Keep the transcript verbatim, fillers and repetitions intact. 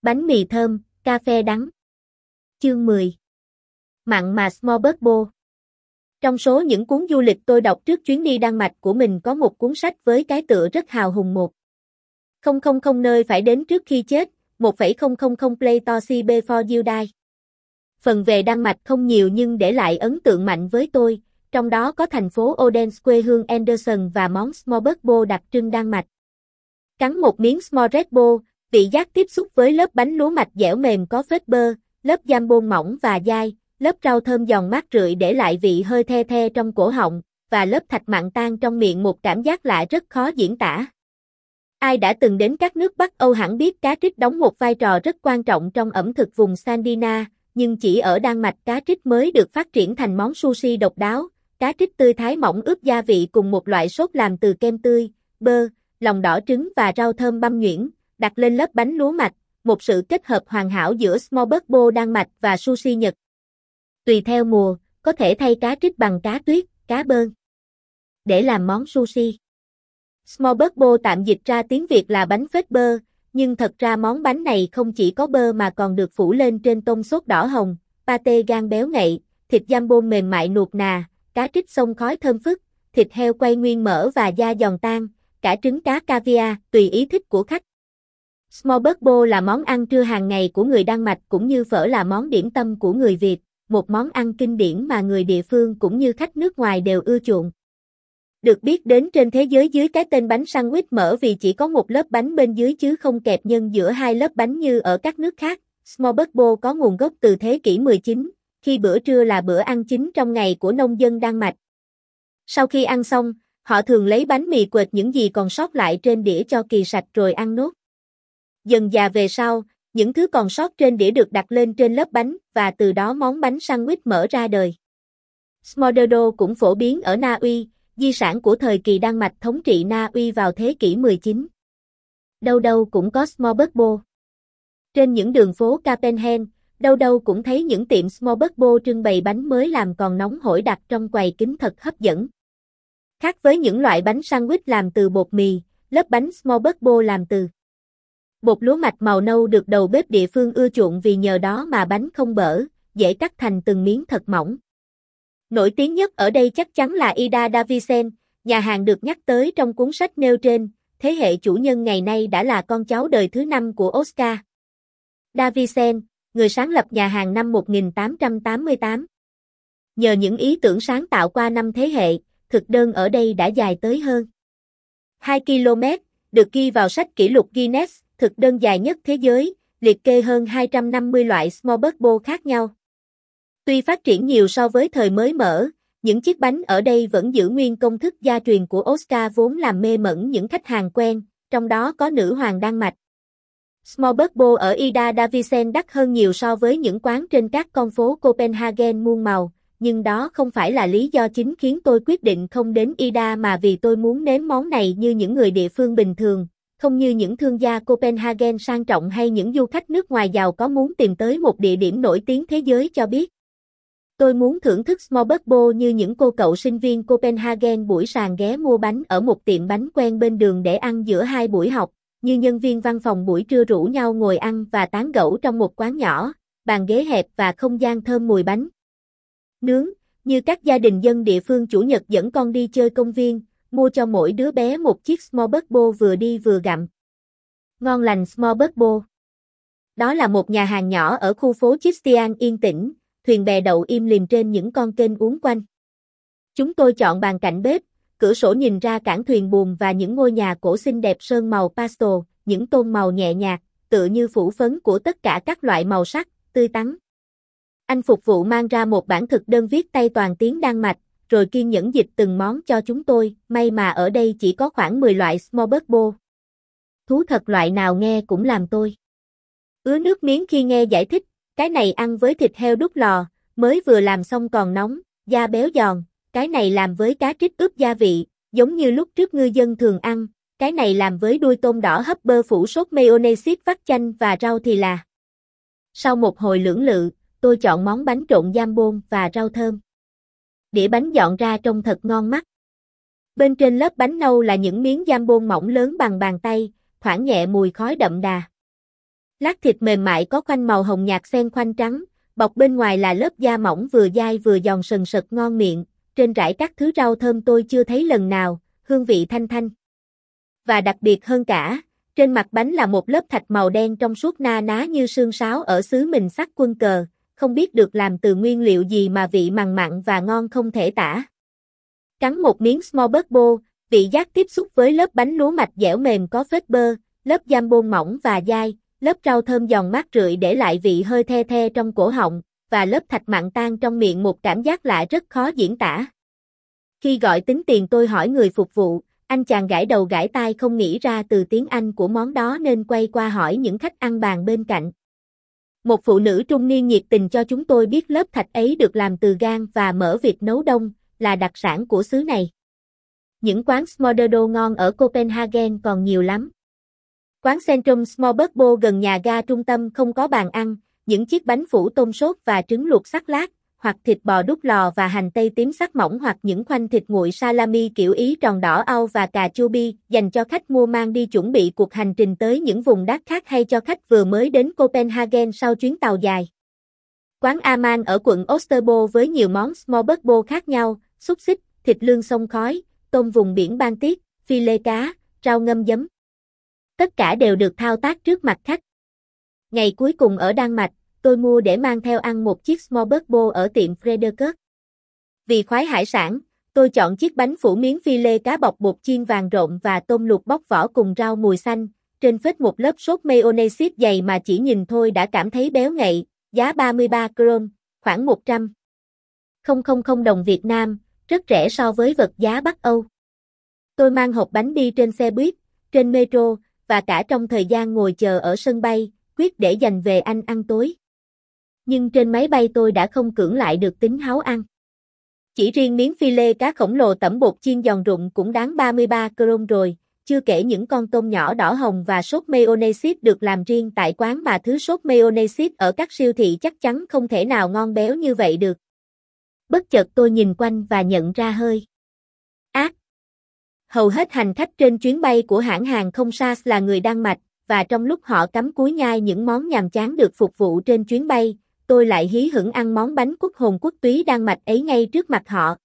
Bánh mì thơm, cà phê đắng. Chương mười. Mặn mà Smørrebrød. Trong số những cuốn du lịch tôi đọc trước chuyến đi Đan Mạch của mình có một cuốn sách với cái tựa rất hào hùng một không không không nơi phải đến trước khi chết, một không không không Play to see before you die. Phần về Đan Mạch không nhiều nhưng để lại ấn tượng mạnh với tôi, trong đó có thành phố Odense quê hương Anderson và món Smørrebrød đặc trưng Đan Mạch. Cắn một miếng Smørrebrød, vị giác tiếp xúc với lớp bánh lúa mạch dẻo mềm có phết bơ, lớp jambon mỏng và dai, lớp rau thơm giòn mát rượi để lại vị hơi the the trong cổ họng, và lớp thạch mặn tan trong miệng một cảm giác lạ rất khó diễn tả. Ai đã từng đến các nước Bắc Âu hẳn biết cá trích đóng một vai trò rất quan trọng trong ẩm thực vùng Scandinavia, nhưng chỉ ở Đan Mạch cá trích mới được phát triển thành món sushi độc đáo. Cá trích tươi thái mỏng ướp gia vị cùng một loại sốt làm từ kem tươi, bơ, lòng đỏ trứng và rau thơm băm nhuyễn, đặt lên lớp bánh lúa mạch, một sự kết hợp hoàn hảo giữa Smørrebrød Đan Mạch và sushi Nhật. Tùy theo mùa, có thể thay cá trích bằng cá tuyết, cá bơn để làm món sushi. Smørrebrød tạm dịch ra tiếng Việt là bánh phết bơ, nhưng thật ra món bánh này không chỉ có bơ mà còn được phủ lên trên tôm sốt đỏ hồng, pate gan béo ngậy, thịt jambon mềm mại nuột nà, cá trích xông khói thơm phức, thịt heo quay nguyên mỡ và da giòn tan, cả trứng cá caviar, tùy ý thích của khách. Smørrebrød là món ăn trưa hàng ngày của người Đan Mạch cũng như phở là món điểm tâm của người Việt, một món ăn kinh điển mà người địa phương cũng như khách nước ngoài đều ưa chuộng. Được biết đến trên thế giới dưới cái tên bánh sandwich mỡ vì chỉ có một lớp bánh bên dưới chứ không kẹp nhân giữa hai lớp bánh như ở các nước khác. Smørrebrød có nguồn gốc từ thế kỷ mười chín, khi bữa trưa là bữa ăn chính trong ngày của nông dân Đan Mạch. Sau khi ăn xong, họ thường lấy bánh mì quệt những gì còn sót lại trên đĩa cho kỳ sạch rồi ăn nốt. Dần dà về sau, những thứ còn sót trên đĩa được đặt lên trên lớp bánh và từ đó món bánh sandwich mỡ ra đời. Smørrebrød cũng phổ biến ở Na Uy, di sản của thời kỳ Đan Mạch thống trị Na Uy vào thế kỷ mười chín. Đâu đâu cũng có Smørrebrød. Trên những đường phố Copenhagen, đâu đâu cũng thấy những tiệm Smørrebrød trưng bày bánh mới làm còn nóng hổi đặt trong quầy kính thật hấp dẫn. Khác với những loại bánh sandwich làm từ bột mì, lớp bánh Smørrebrød làm từ bột lúa mạch màu nâu được đầu bếp địa phương ưa chuộng vì nhờ đó mà bánh không bở, dễ cắt thành từng miếng thật mỏng. Nổi tiếng nhất ở đây chắc chắn là Ida Davidsen, nhà hàng được nhắc tới trong cuốn sách nêu trên, thế hệ chủ nhân ngày nay đã là con cháu đời thứ năm của Oscar Davidsen, người sáng lập nhà hàng năm một nghìn tám trăm tám mươi tám. Nhờ những ý tưởng sáng tạo qua năm thế hệ, thực đơn ở đây đã dài tới hơn hai ki lô mét, được ghi vào sách kỷ lục Guinness, thực đơn dài nhất thế giới, liệt kê hơn hai trăm năm mươi loại Smørrebrød khác nhau. Tuy phát triển nhiều so với thời mới mở, những chiếc bánh ở đây vẫn giữ nguyên công thức gia truyền của Oscar vốn làm mê mẩn những khách hàng quen, trong đó có nữ hoàng Đan Mạch. Smørrebrød ở Ida Davidsen đắt hơn nhiều so với những quán trên các con phố Copenhagen muôn màu, nhưng đó không phải là lý do chính khiến tôi quyết định không đến Ida mà vì tôi muốn nếm món này như những người địa phương bình thường, không như những thương gia Copenhagen sang trọng hay những du khách nước ngoài giàu có muốn tìm tới một địa điểm nổi tiếng thế giới cho biết. Tôi muốn thưởng thức Smørrebrød như những cô cậu sinh viên Copenhagen buổi sàn ghé mua bánh ở một tiệm bánh quen bên đường để ăn giữa hai buổi học, như nhân viên văn phòng buổi trưa rủ nhau ngồi ăn và tán gẫu trong một quán nhỏ, bàn ghế hẹp và không gian thơm mùi bánh nướng, như các gia đình dân địa phương Chủ nhật dẫn con đi chơi công viên, mua cho mỗi đứa bé một chiếc Smørrebrød vừa đi vừa gặm. Ngon lành Smørrebrød. Đó là một nhà hàng nhỏ ở khu phố Christian yên tĩnh, thuyền bè đậu im lìm trên những con kênh uốn quanh. Chúng tôi chọn bàn cạnh bếp, cửa sổ nhìn ra cảng thuyền buồm và những ngôi nhà cổ xinh đẹp sơn màu pastel, những tông màu nhẹ nhạt, tựa như phủ phấn của tất cả các loại màu sắc, tươi tắn. Anh phục vụ mang ra một bản thực đơn viết tay toàn tiếng Đan Mạch, rồi kiên nhẫn dịch từng món cho chúng tôi, may mà ở đây chỉ có khoảng mười loại Smørrebrød. Thú thật loại nào nghe cũng làm tôi ứa nước miếng khi nghe giải thích, cái này ăn với thịt heo đút lò, mới vừa làm xong còn nóng, da béo giòn, cái này làm với cá trích ướp gia vị, giống như lúc trước ngư dân thường ăn, cái này làm với đuôi tôm đỏ hấp bơ phủ sốt mayonnaise vắt chanh và rau thì là. Sau một hồi lưỡng lự, tôi chọn món bánh trộn jambon và rau thơm. Đĩa bánh dọn ra trông thật ngon mắt. Bên trên lớp bánh nâu là những miếng jambon mỏng lớn bằng bàn tay, thoảng nhẹ mùi khói đậm đà. Lát thịt mềm mại có khoanh màu hồng nhạt xen khoanh trắng, bọc bên ngoài là lớp da mỏng vừa dai vừa giòn sần sật ngon miệng, trên rải các thứ rau thơm tôi chưa thấy lần nào, hương vị thanh thanh. Và đặc biệt hơn cả, trên mặt bánh là một lớp thạch màu đen trong suốt na ná như sương sáo ở xứ mình sắc quân cờ, không biết được làm từ nguyên liệu gì mà vị mặn mặn và ngon không thể tả. Cắn một miếng smorgasbord, vị giác tiếp xúc với lớp bánh lúa mạch dẻo mềm có phết bơ, lớp jambon mỏng và dai, lớp rau thơm giòn mát rượi để lại vị hơi the the trong cổ họng, và lớp thạch mặn tan trong miệng một cảm giác lạ rất khó diễn tả. Khi gọi tính tiền tôi hỏi người phục vụ, anh chàng gãi đầu gãi tai không nghĩ ra từ tiếng Anh của món đó nên quay qua hỏi những khách ăn bàn bên cạnh. Một phụ nữ trung niên nhiệt tình cho chúng tôi biết lớp thạch ấy được làm từ gan và mỡ vịt nấu đông, là đặc sản của xứ này. Những quán smørrebrød ngon ở Copenhagen còn nhiều lắm. Quán Centrum Smørrebrød gần nhà ga trung tâm không có bàn ăn, những chiếc bánh phủ tôm sốt và trứng luộc sắc lát, hoặc thịt bò đút lò và hành tây tím sắc mỏng hoặc những khoanh thịt nguội salami kiểu Ý tròn đỏ au và cà chua bi, dành cho khách mua mang đi chuẩn bị cuộc hành trình tới những vùng đất khác hay cho khách vừa mới đến Copenhagen sau chuyến tàu dài. Quán Aman ở quận Osterbo với nhiều món smørrebrød khác nhau, xúc xích, thịt lương xông khói, tôm vùng biển Baltic, phi lê cá, rau ngâm giấm. Tất cả đều được thao tác trước mặt khách. Ngày cuối cùng ở Đan Mạch, tôi mua để mang theo ăn một chiếc smørrebrød ở tiệm Frederikke. Vì khoái hải sản, tôi chọn chiếc bánh phủ miếng phi lê cá bọc bột chiên vàng rộm và tôm luộc bóc vỏ cùng rau mùi xanh, trên phết một lớp sốt mayonnaise dày mà chỉ nhìn thôi đã cảm thấy béo ngậy, giá ba mươi ba krone, khoảng một trăm nghìn đồng Việt Nam, rất rẻ so với vật giá Bắc Âu. Tôi mang hộp bánh đi trên xe buýt, trên metro, và cả trong thời gian ngồi chờ ở sân bay, quyết để dành về Anh ăn tối. Nhưng trên máy bay tôi đã không cưỡng lại được tính háu ăn. Chỉ riêng miếng phi lê cá khổng lồ tẩm bột chiên giòn rụm cũng đáng ba mươi ba krone rồi, chưa kể những con tôm nhỏ đỏ hồng và sốt mayonnaise được làm riêng tại quán mà thứ sốt mayonnaise ở các siêu thị chắc chắn không thể nào ngon béo như vậy được. Bất chợt tôi nhìn quanh và nhận ra hơi ác. Hầu hết hành khách trên chuyến bay của hãng hàng không ét a ét là người Đan Mạch, và trong lúc họ cắm cúi nhai những món nhàm chán được phục vụ trên chuyến bay, tôi lại hí hửng ăn món bánh quốc hồn quốc túy Đan Mạch ấy ngay trước mặt họ.